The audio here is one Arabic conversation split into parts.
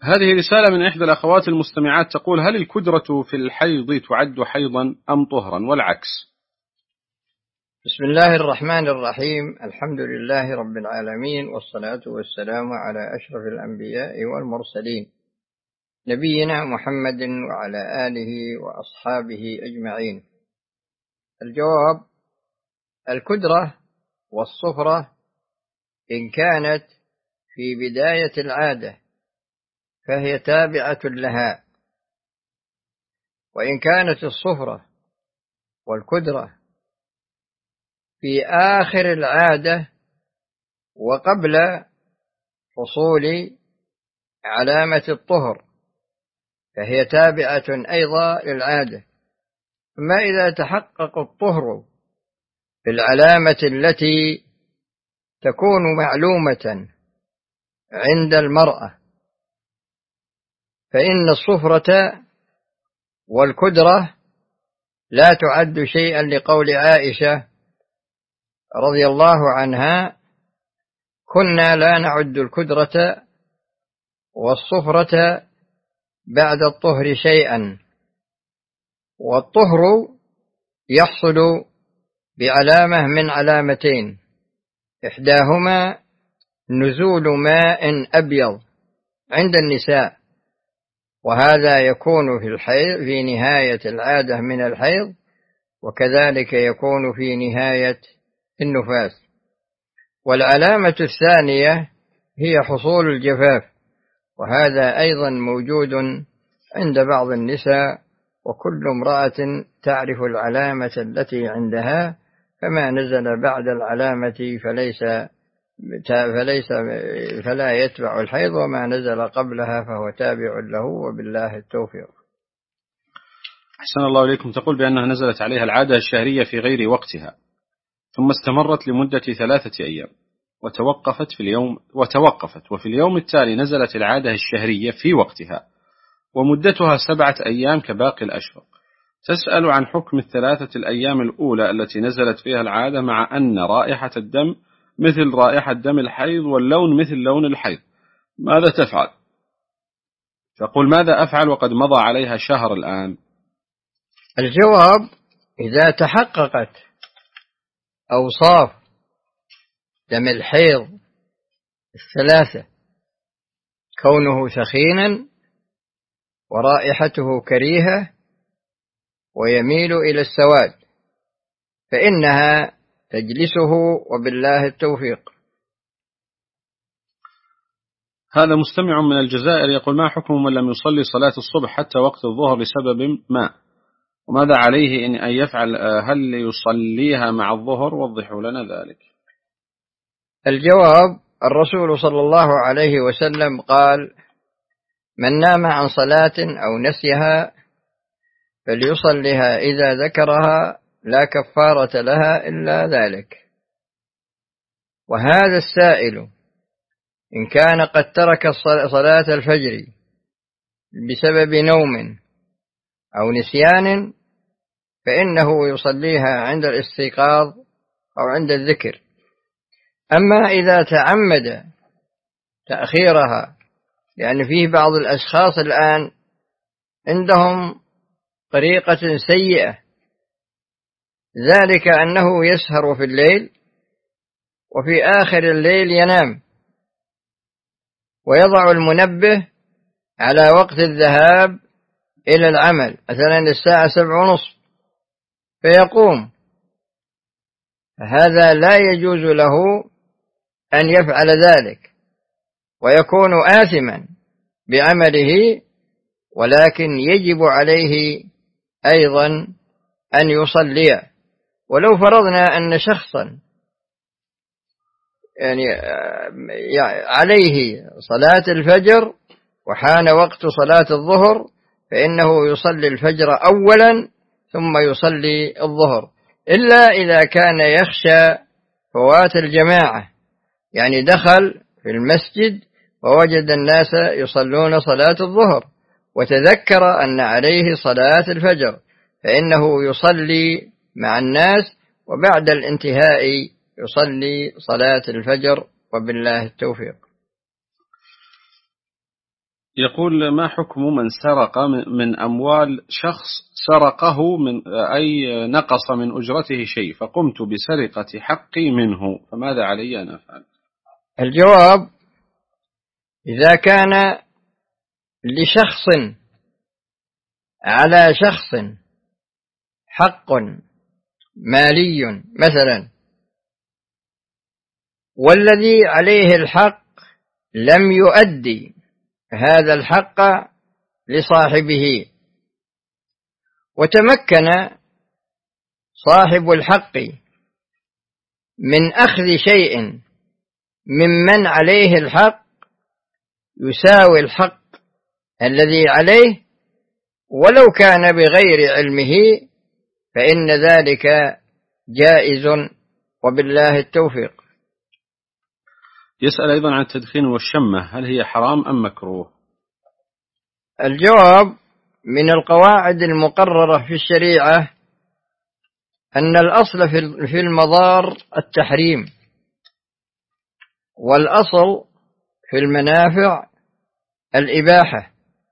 هذه رسالة من إحدى الأخوات المستمعات تقول: هل الكدرة في الحيض تعد حيضا أم طهرا والعكس؟ بسم الله الرحمن الرحيم. الحمد لله رب العالمين، والصلاة والسلام على أشرف الأنبياء والمرسلين، نبينا محمد وعلى آله وأصحابه أجمعين. الجواب: الكدرة والصفرة إن كانت في بداية العادة فهي تابعة لها، وإن كانت الصفرة والكدرة في آخر العادة وقبل حصول علامة الطهر فهي تابعة أيضا للعادة. أما إذا تحقق الطهر في العلامة التي تكون معلومة عند المرأة فإن الصفرة والكدرة لا تعد شيئا، لقول عائشة رضي الله عنها: كنا لا نعد الكدرة والصفرة بعد الطهر شيئا. والطهر يحصل بعلامة من علامتين، إحداهما نزول ماء أبيض عند النساء، وهذا يكون في الحيض في نهاية العادة من الحيض، وكذلك يكون في نهاية النفاس. والعلامة الثانية هي حصول الجفاف، وهذا أيضا موجود عند بعض النساء، وكل امرأة تعرف العلامة التي عندها، فما نزل بعد العلامة فلا يتبع الحيض، وما نزل قبلها فهو تابع له، وبالله التوفيق. أحسن الله إليكم. تقول بأنها نزلت عليها العادة الشهرية في غير وقتها، ثم استمرت لمدة 3 أيام وتوقفت، وفي اليوم التالي نزلت العادة الشهرية في وقتها ومدتها 7 أيام كباقي الأشهر. تسأل عن حكم 3 الأيام الأولى التي نزلت فيها العادة، مع أن رائحة الدم مثل رائحة دم الحيض واللون مثل لون الحيض، ماذا تفعل؟ تقول: ماذا أفعل وقد مضى عليها شهر الآن؟ الجواب: إذا تحققت أوصاف دم الحيض 3، كونه ثخينا ورائحته كريهة ويميل إلى السواد، فإنها تجلسه، وبالله التوفيق. هذا مستمع من الجزائر يقول: ما حكم من لم يصلي صلاة الصبح حتى وقت الظهر لسبب ما، وماذا عليه أن يفعل؟ هل يصليها مع الظهر؟ وضحوا لنا ذلك. الجواب: الرسول صلى الله عليه وسلم قال: من نام عن صلاة أو نسيها فليصلها إذا ذكرها، لا كفارة لها إلا ذلك. وهذا السائل إن كان قد ترك صلاة الفجر بسبب نوم أو نسيان فإنه يصليها عند الاستيقاظ أو عند الذكر. أما إذا تعمد تأخيرها، يعني فيه بعض الأشخاص الآن عندهم طريقة سيئة، ذلك أنه يسهر في الليل وفي آخر الليل ينام، ويضع المنبه على وقت الذهاب إلى العمل، مثلا الساعة 7:30 فيقوم. هذا لا يجوز له أن يفعل ذلك، ويكون آثما بعمله، ولكن يجب عليه أيضا أن يصلي. ولو فرضنا أن شخصا يعني عليه صلاة الفجر وحان وقت صلاة الظهر، فإنه يصلي الفجر أولا ثم يصلي الظهر، إلا إذا كان يخشى فوات الجماعة، يعني دخل في المسجد ووجد الناس يصلون صلاة الظهر وتذكر أن عليه صلاة الفجر، فإنه يصلي مع الناس، وبعد الانتهاء يصلي صلاة الفجر، وبالله التوفيق. يقول: ما حكم من سرق من أموال شخص سرقه أي نقص من أجرته شيء، فقمت بسرقة حقي منه، فماذا علي أن أفعل؟ الجواب: إذا كان لشخص على شخص حق مالي مثلا، والذي عليه الحق لم يؤدي هذا الحق لصاحبه، وتمكن صاحب الحق من أخذ شيء ممن عليه الحق يساوي الحق الذي عليه ولو كان بغير علمه، فإن ذلك جائز، وبالله التوفيق. يسأل أيضا عن التدخين والشمة، هل هي حرام أم مكروه؟ الجواب: من القواعد المقررة في الشريعة أن الأصل في المضار التحريم، والأصل في المنافع الإباحة،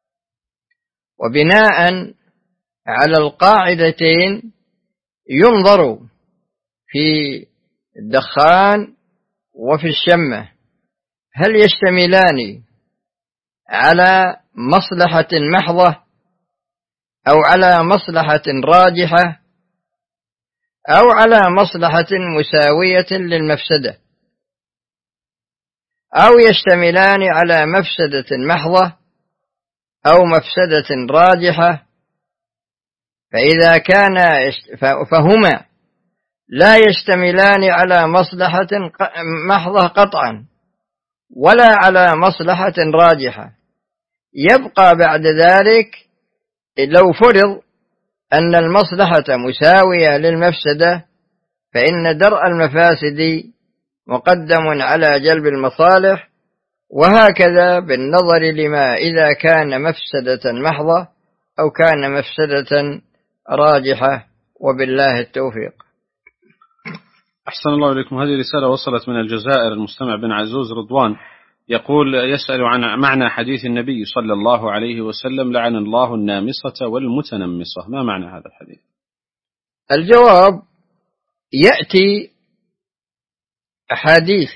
وبناء على القاعدتين ينظر في الدخان وفي الشمة هل يشتملان على مصلحة محضة أو على مصلحة راجحة أو على مصلحة مساوية للمفسدة، أو يشتملان على مفسدة محضة أو مفسدة راجحة. فهما لا يشتملان على مصلحة محضة قطعا ولا على مصلحة راجحة. يبقى بعد ذلك لو فرض أن المصلحة مساوية للمفسدة، فإن درء المفاسد مقدم على جلب المصالح، وهكذا بالنظر لما إذا كان مفسدة محضة أو كان مفسدة راجحة، وبالله التوفيق. أحسن الله إليكم. هذه رسالة وصلت من الجزائر، المستمع بن عزوز رضوان يقول: يسأل عن معنى حديث النبي صلى الله عليه وسلم: لعن الله النامصة والمتنمصة، ما معنى هذا الحديث؟ الجواب: يأتي أحاديث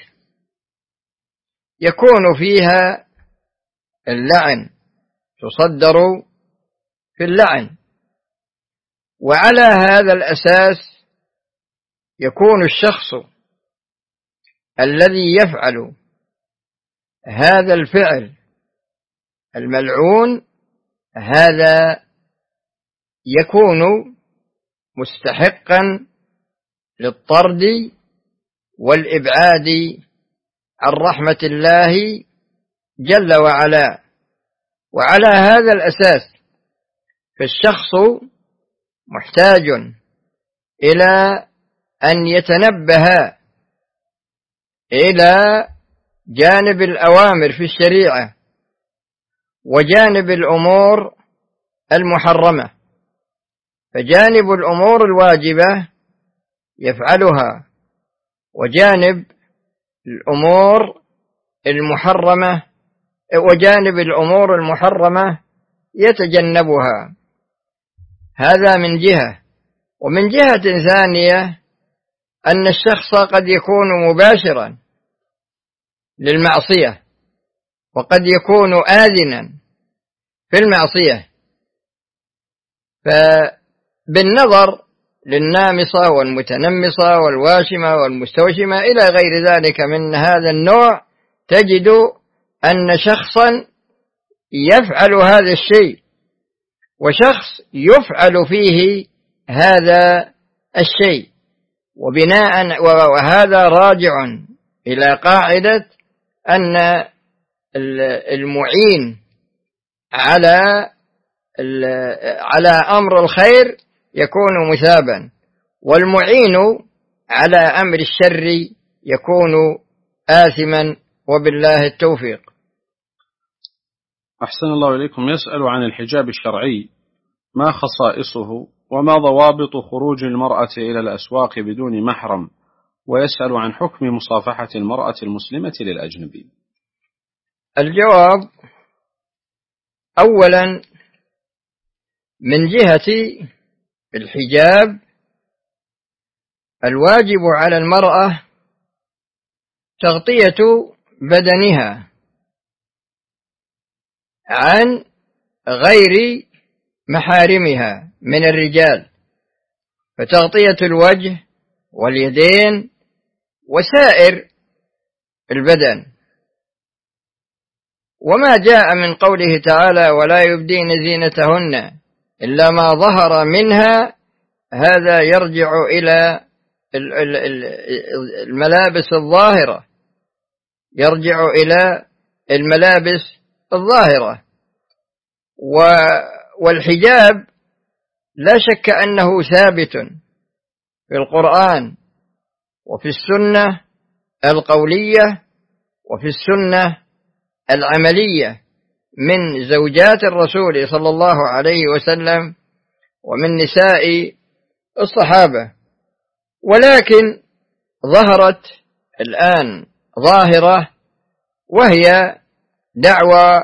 يكون فيها اللعن، تصدر في اللعن، وعلى هذا الأساس يكون الشخص الذي يفعل هذا الفعل الملعون هذا يكون مستحقا للطرد والإبعاد عن رحمة الله جل وعلا. وعلى هذا الأساس فالشخص محتاج إلى أن يتنبه إلى جانب الأوامر في الشريعة وجانب الأمور المحرمة. فجانب الأمور الواجبة يفعلها، وجانب الأمور المحرمة يتجنبها. هذا من جهة. ومن جهة ثانية أن الشخص قد يكون مباشرا للمعصية، وقد يكون آذنا في المعصية، فبالنظر للنامصة والمتنمصة والواشمة والمستوشمة إلى غير ذلك من هذا النوع، تجد أن شخصا يفعل هذا الشيء وشخص يفعل فيه هذا الشيء، وهذا راجع إلى قاعدة أن المعين على أمر الخير يكون مثابا، والمعين على أمر الشر يكون آثما، وبالله التوفيق. أحسن الله إليكم. يسأل عن الحجاب الشرعي، ما خصائصه وما ضوابط خروج المرأة إلى الأسواق بدون محرم، ويسأل عن حكم مصافحة المرأة المسلمة للأجنبي. الجواب: أولا من جهة الحجاب، الواجب على المرأة تغطية بدنها عن غير محارمها من الرجال، فتغطية الوجه واليدين وسائر البدن. وما جاء من قوله تعالى ولا يبدين زينتهن إلا ما ظهر منها، هذا يرجع إلى الملابس الظاهرة، يرجع إلى الملابس الظاهرة. والحجاب لا شك أنه ثابت في القرآن وفي السنة القولية وفي السنة العملية من زوجات الرسول صلى الله عليه وسلم ومن نساء الصحابة. ولكن ظهرت الآن ظاهرة، وهي دعوى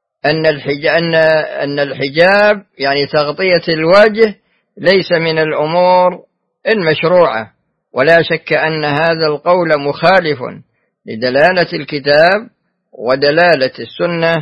أن الحجاب يعني تغطية الوجه ليس من الأمور المشروعة، ولا شك أن هذا القول مخالف لدلالة الكتاب ودلالة السنة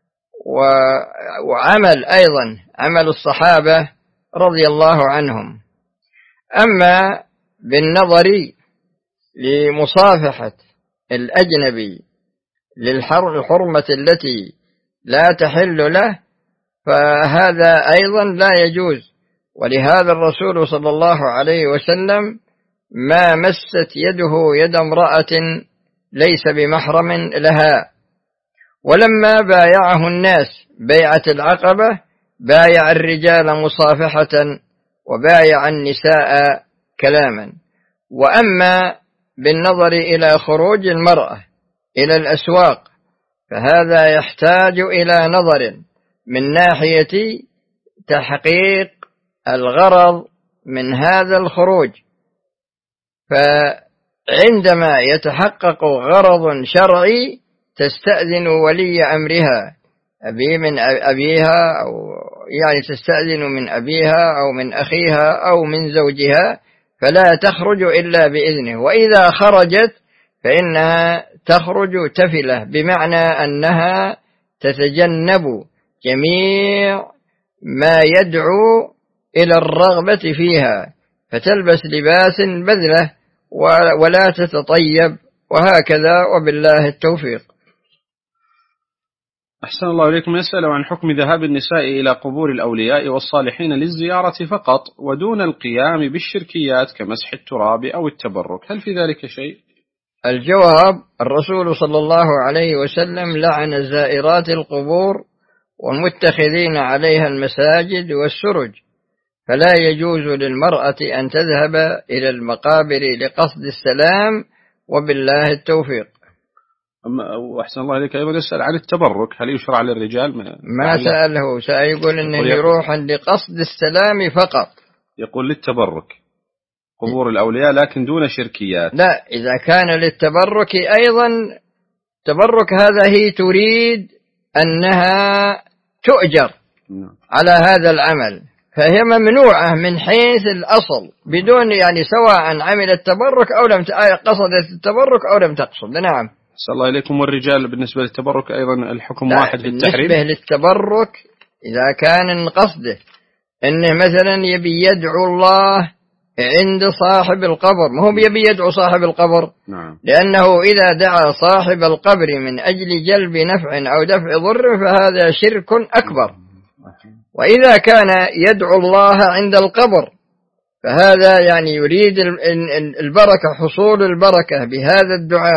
وعمل أيضا عمل الصحابة رضي الله عنهم. أما بالنظر لمصافحة الأجنبي للحرمة التي لا تحل له، فهذا أيضا لا يجوز. ولهذا الرسول صلى الله عليه وسلم ما مست يده يد امرأة ليس بمحرم لها. ولما بايعه الناس بيعة العقبة بايع الرجال مصافحة وبايع النساء كلاما. وأما بالنظر إلى خروج المرأة إلى الأسواق فهذا يحتاج إلى نظر من ناحية تحقيق الغرض من هذا الخروج. فعندما يتحقق غرض شرعي تستأذن ولي أمرها من أبيها، أو يعني تستأذن من أبيها أو من أخيها أو من زوجها، فلا تخرج إلا بإذنه. وإذا خرجت فإنها تخرج تفلة، بمعنى أنها تتجنب جميع ما يدعو إلى الرغبة فيها، فتلبس لباس بذلة ولا تتطيب، وهكذا، وبالله التوفيق. أحسن الله إليكم. يسأل عن حكم ذهاب النساء إلى قبور الأولياء والصالحين للزيارة فقط ودون القيام بالشركيات كمسح التراب أو التبرك، هل في ذلك شيء؟ الجواب: الرسول صلى الله عليه وسلم لعن زائرات القبور والمتخذين عليها المساجد والسرج، فلا يجوز للمرأة أن تذهب إلى المقابر لقصد السلام، وبالله التوفيق. وأحسن الله إليك أيضا يسأل عن التبرك، هل يشرع للرجال؟ ما سأله، سيقول إنه يروح لقصد السلام فقط. يقول للتبرك قبور الأولياء لكن دون شركيات. لا، إذا كان للتبرك أيضا تبرك هذا هي تريد أنها تؤجر على هذا العمل، فهي ممنوعة من حيث الأصل بدون يعني سواء عملت التبرك أو لم قصدت التبرك أو لم تقصد. نعم. صلى الله عليكم. والرجال بالنسبة للتبرك أيضا الحكم واحد في التحريم؟ بالنسبة للتبرك إذا كان قصده إنه مثلا يبي يدعو الله عند صاحب القبر، ما هو يبي يدعو صاحب القبر. نعم. لأنه إذا دعا صاحب القبر من أجل جلب نفع أو دفع ضر فهذا شرك أكبر. وإذا كان يدعو الله عند القبر فهذا يعني يريد البركة، حصول البركة بهذا الدعاء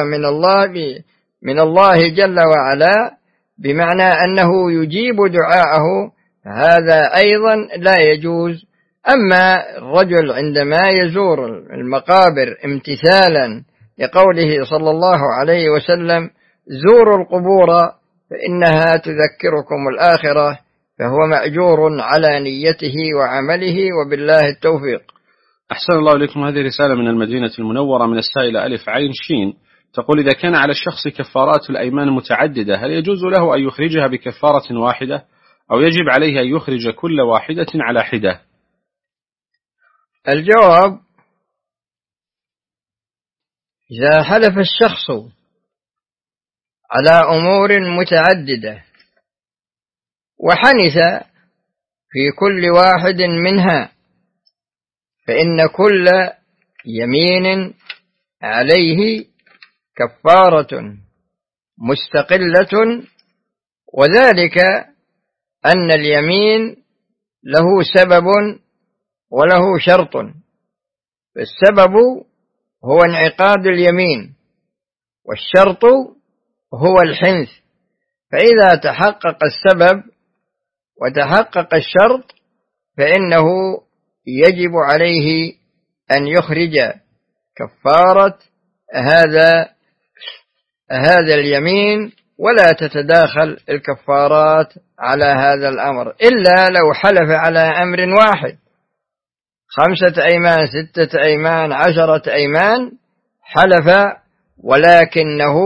من الله جل وعلا، بمعنى أنه يجيب دعاءه، فهذا أيضا لا يجوز. أما الرجل عندما يزور المقابر امتثالا لقوله صلى الله عليه وسلم زوروا القبور فإنها تذكركم الآخرة، فهو مأجور على نيته وعمله، وبالله التوفيق. أحسن الله إليكم. هذه رسالة من المدينة المنورة من السائلة ألف عين شين، تقول: إذا كان على الشخص كفارات الأيمان متعددة هل يجوز له أن يخرجها بكفارة واحدة أو يجب عليه أن يخرج كل واحدة على حدة؟ الجواب: إذا حلف الشخص على أمور متعددة وحنث في كل واحد منها فإن كل يمين عليه كفارة مستقلة، وذلك أن اليمين له سبب وله شرط. فالسبب هو انعقاد اليمين، والشرط هو الحنث. فإذا تحقق السبب وتحقق الشرط فإنه يجب عليه أن يخرج كفارة هذا اليمين، ولا تتداخل الكفارات على هذا الأمر، إلا لو حلف على أمر واحد 5 أيمان 6 أيمان 10 أيمان، حلف ولكنه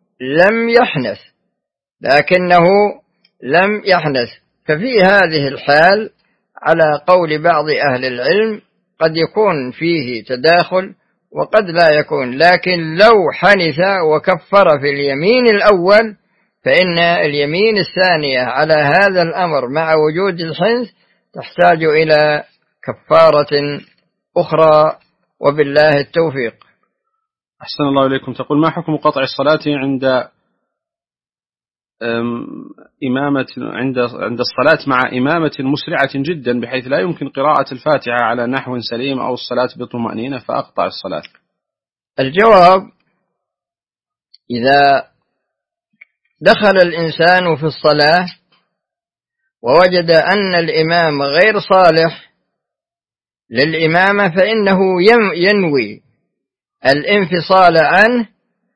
لم يحنث. ففي هذه الحال على قول بعض أهل العلم قد يكون فيه تداخل وقد لا يكون، لكن لو حنث وكفر في اليمين الأول فإن اليمين الثانية على هذا الأمر مع وجود الحنث تحتاج إلى كفارة أخرى، وبالله التوفيق. أحسن الله إليكم. تقول: ما حكم قطع الصلاة عند الصلاة مع إمامة مسرعة جدا بحيث لا يمكن قراءة الفاتحة على نحو سليم، أو الصلاة بطمأنينة فأقطع الصلاة؟ الجواب: إذا دخل الإنسان في الصلاة ووجد أن الإمام غير صالح للإمامة فإنه ينوي الانفصال عنه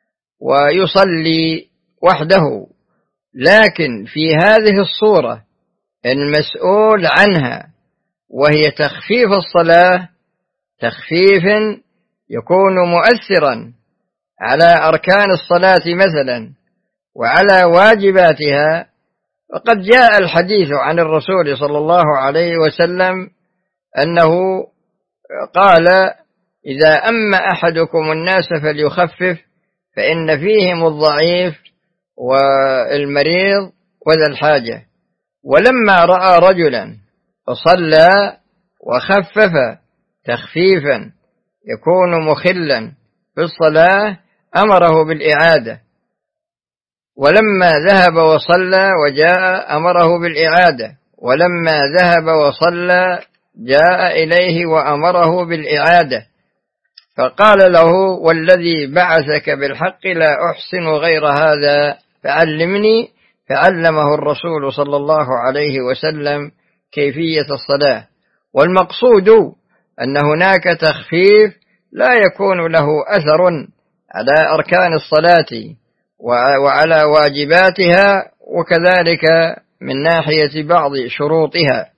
ويصلي وحده. لكن في هذه الصورة المسؤول عنها وهي تخفيف الصلاة، تخفيف يكون مؤثرا على أركان الصلاة مثلا وعلى واجباتها، وقد جاء الحديث عن الرسول صلى الله عليه وسلم أنه قال: إذا أما أحدكم الناس فليخفف فإن فيهم الضعيف والمريض وذا الحاجة. ولما رأى رجلا فصلى وخفف تخفيفا يكون مخلا في الصلاة أمره بالإعادة، ولما ذهب وصلى وجاء أمره بالإعادة، ولما ذهب وصلى جاء إليه وأمره بالإعادة، فقال له: والذي بعثك بالحق لا أحسن غير هذا فعلمني. فعلمه الرسول صلى الله عليه وسلم كيفية الصلاة. والمقصود أن هناك تخفيف لا يكون له أثر على أركان الصلاة وعلى واجباتها، وكذلك من ناحية بعض شروطها.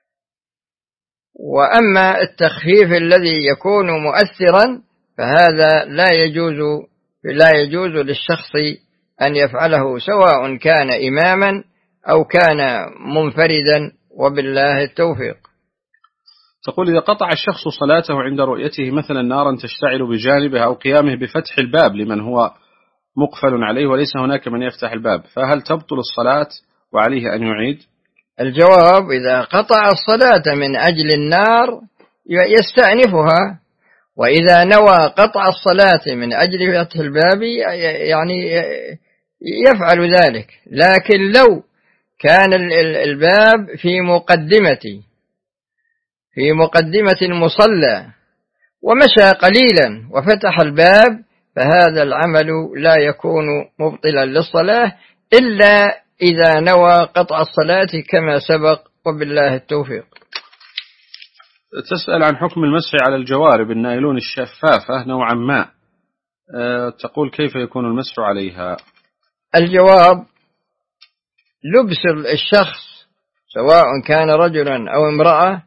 وأما التخفيف الذي يكون مؤثرا فهذا لا يجوز للشخص أن يفعله، سواء كان إماما أو كان منفردا، وبالله التوفيق. تقول: إذا قطع الشخص صلاته عند رؤيته مثلا نارا تشتعل بجانبه، أو قيامه بفتح الباب لمن هو مقفل عليه وليس هناك من يفتح الباب، فهل تبطل الصلاة وعليه أن يعيد؟ الجواب: إذا قطع الصلاة من أجل النار يستأنفها، وإذا نوى قطع الصلاة من أجل فتح الباب يعني يفعل ذلك. لكن لو كان الباب في مقدمة المصلى ومشى قليلا وفتح الباب فهذا العمل لا يكون مبطلا للصلاة إلا إذا نوى قطع الصلاة كما سبق، وبالله التوفيق. تسأل عن حكم المسح على الجوارب النايلون الشفافة نوعا ما، تقول: كيف يكون المسح عليها؟ الجواب: لبس الشخص سواء كان رجلا أو امرأة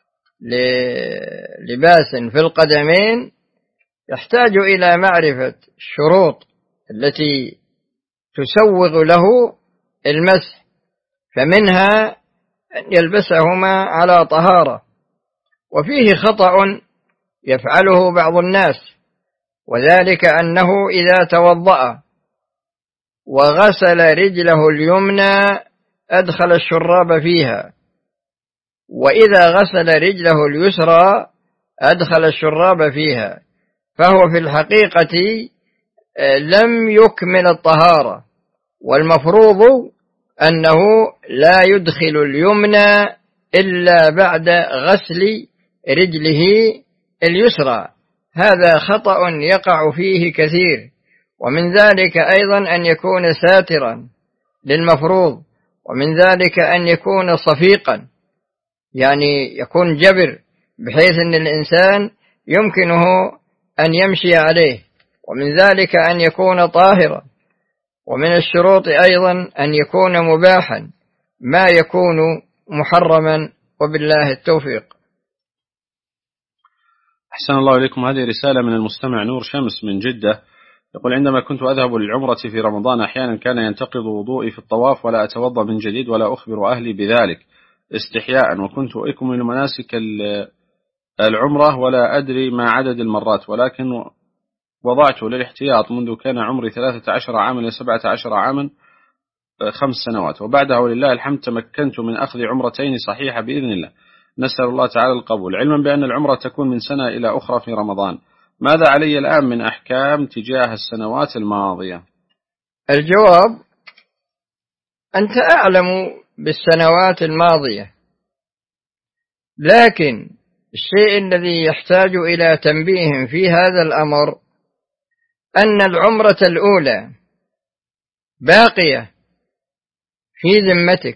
للباس في القدمين يحتاج إلى معرفة الشروط التي تسوغ له المسح، فمنها أن يلبسهما على طهارة. وفيه خطأ يفعله بعض الناس، وذلك أنه إذا توضأ وغسل رجله اليمنى أدخل الشراب فيها، وإذا غسل رجله اليسرى أدخل الشراب فيها، فهو في الحقيقة لم يكمل الطهارة، والمفروض أنه لا يدخل اليمنى إلا بعد غسل رجله اليسرى. هذا خطأ يقع فيه كثير. ومن ذلك أيضا أن يكون ساترا للمفروض، ومن ذلك أن يكون صفيقا، يعني يكون جبر بحيث أن الإنسان يمكنه أن يمشي عليه، ومن ذلك أن يكون طاهرا، ومن الشروط أيضا أن يكون مباحا ما يكون محرما، وبالله التوفيق. أحسن الله إليكم. هذه رسالة من المستمع نور شمس من جدة، يقول: عندما كنت أذهب للعمرة في رمضان أحيانا كان ينتقض وضوئي في الطواف ولا أتوضأ من جديد ولا أخبر أهلي بذلك استحياء، وكنت أكمل مناسك العمرة ولا أدري ما عدد المرات، ولكن وضعته للاحتياط منذ كان عمري 13 عاما إلى 17 عاما 5 سنوات، وبعدها ولله الحمد تمكنت من أخذ عمرتين صحيحة بإذن الله، نسأل الله تعالى القبول، علما بأن العمرة تكون من سنة إلى أخرى في رمضان. ماذا علي الآن من أحكام تجاه السنوات الماضية؟ الجواب: أنت أعلم بالسنوات الماضية، لكن الشيء الذي يحتاج إلى تنبيه في هذا الأمر أن العمرة الأولى باقية في ذمتك،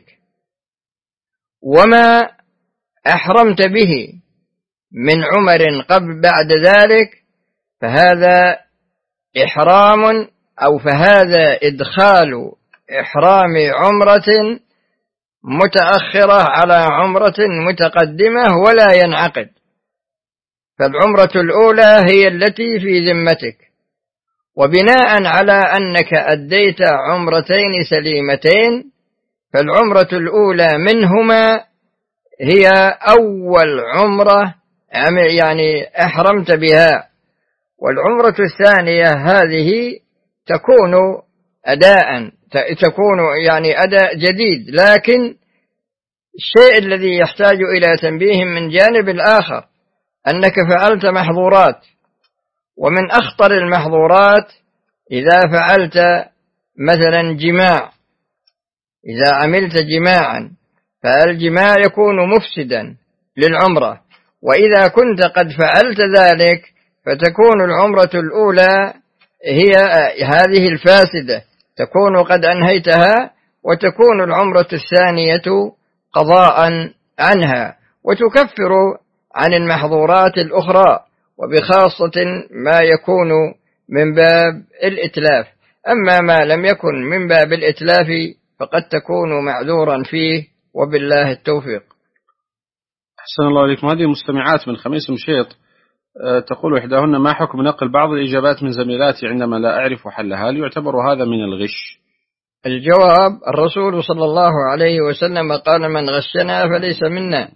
وما أحرمت به من عمر قبل بعد ذلك فهذا إحرام، أو فهذا إدخال إحرام عمرة متأخرة على عمرة متقدمة ولا ينعقد. فالعمرة الأولى هي التي في ذمتك، وبناء على أنك أديت عمرتين سليمتين فالعمرة الأولى منهما هي أول عمرة يعني أحرمت بها، والعمرة الثانية هذه تكون أداء، تكون يعني أداء جديد. لكن الشيء الذي يحتاج إلى تنبيه من جانب الآخر أنك فعلت محظورات، ومن أخطر المحظورات إذا فعلت مثلا جماع، إذا عملت جماعا فالجماع يكون مفسدا للعمرة، وإذا كنت قد فعلت ذلك فتكون العمرة الأولى هي هذه الفاسدة، تكون قد أنهيتها، وتكون العمرة الثانية قضاء عنها، وتكفر عن المحظورات الأخرى، وبخاصة ما يكون من باب الإتلاف. أما ما لم يكن من باب الإتلاف فقد تكون معذورا فيه، وبالله التوفيق. أحسن الله إليكم. هذه مستمعات من خميس مشيط تقول إحداهن: ما حكم نقل بعض الإجابات من زميلاتي عندما لا أعرف حلها؟ هل يعتبر هذا من الغش؟ الجواب: الرسول صلى الله عليه وسلم قال: من غشنا فليس منا.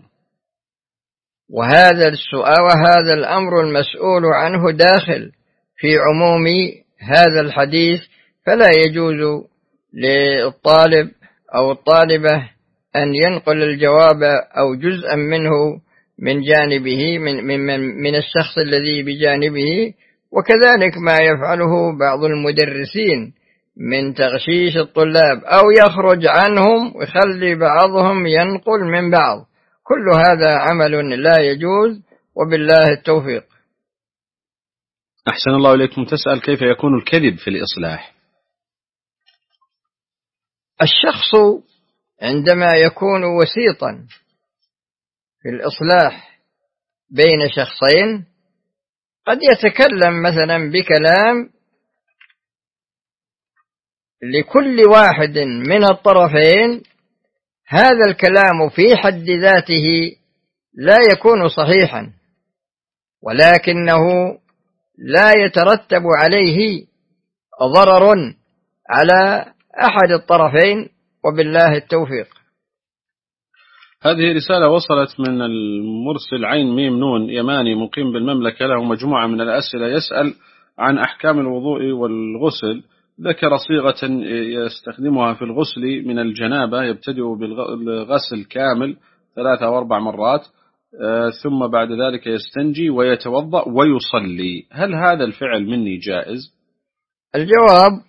وهذا السؤال وهذا الأمر المسؤول عنه داخل في عموم هذا الحديث، فلا يجوز للطالب أو الطالبة أن ينقل الجواب أو جزءا منه من جانبه من الشخص الذي بجانبه. وكذلك ما يفعله بعض المدرسين من تغشيش الطلاب أو يخرج عنهم ويخلي بعضهم ينقل من بعض، كل هذا عمل لا يجوز، وبالله التوفيق. أحسن الله إليكم. تسأل: كيف يكون الكذب في الإصلاح؟ الشخص عندما يكون وسيطا في الإصلاح بين شخصين قد يتكلم مثلا بكلام لكل واحد من الطرفين، هذا الكلام في حد ذاته لا يكون صحيحا، ولكنه لا يترتب عليه ضرر على أحد الطرفين، وبالله التوفيق. هذه رسالة وصلت من المرسل عين ميم نون يماني مقيم بالمملكة، له مجموعة من الأسئلة، يسأل عن أحكام الوضوء والغسل. ذكر صيغة يستخدمها في الغسل من الجنابة، يبتدئ بالغسل كامل 3 أو 4 مرات، ثم بعد ذلك يستنجي ويتوضأ ويصلي. هل هذا الفعل مني جائز؟ الجواب: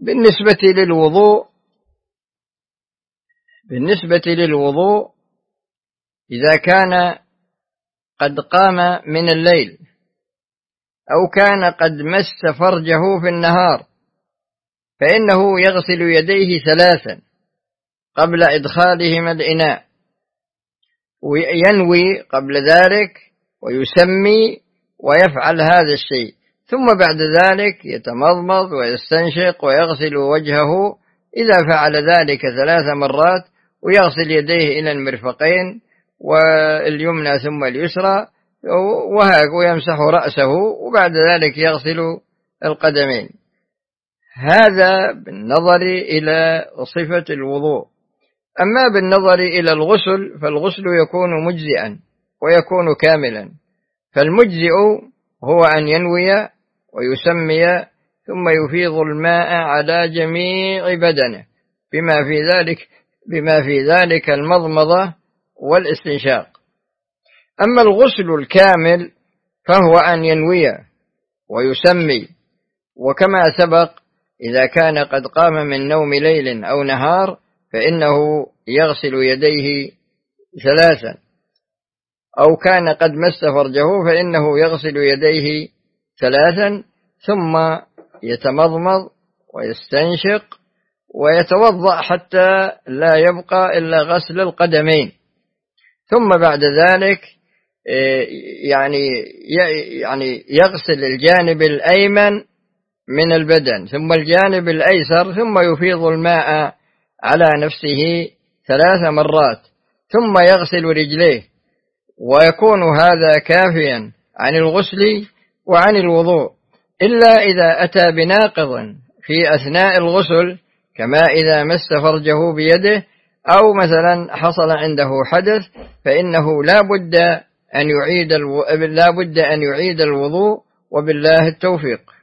بالنسبة للوضوء إذا كان قد قام من الليل أو كان قد مس فرجه في النهار فإنه يغسل يديه 3 قبل إدخالهما الإناء، وينوي قبل ذلك ويسمي ويفعل هذا الشيء، ثم بعد ذلك يتمضمض ويستنشق ويغسل وجهه إذا فعل ذلك 3 مرات، ويغسل يديه إلى المرفقين واليمنى ثم اليسرى، ويمسح رأسه، وبعد ذلك يغسل القدمين. هذا بالنظر إلى صفة الوضوء. أما بالنظر إلى الغسل فالغسل يكون مجزئا ويكون كاملا، فالمجزئ هو أن ينوي ويسمي ثم يفيض الماء على جميع بدنه بما في ذلك المضمضة والاستنشاق. أما الغسل الكامل فهو أن ينوي ويسمي، وكما سبق إذا كان قد قام من نوم ليل أو نهار فإنه يغسل يديه 3، أو كان قد مس فرجه فإنه يغسل يديه 3، ثم يتمضمض ويستنشق ويتوضأ حتى لا يبقى إلا غسل القدمين، ثم بعد ذلك يعني يغسل الجانب الأيمن من البدن ثم الجانب الأيسر، ثم يفيض الماء على نفسه 3 مرات، ثم يغسل رجليه، ويكون هذا كافيا عن الغسل وعن الوضوء، إلا إذا أتى بناقض في أثناء الغسل، كما إذا مس فرجه بيده أو مثلا حصل عنده حدث، فإنه لا بد أن يعيد الوضوء، وبالله التوفيق.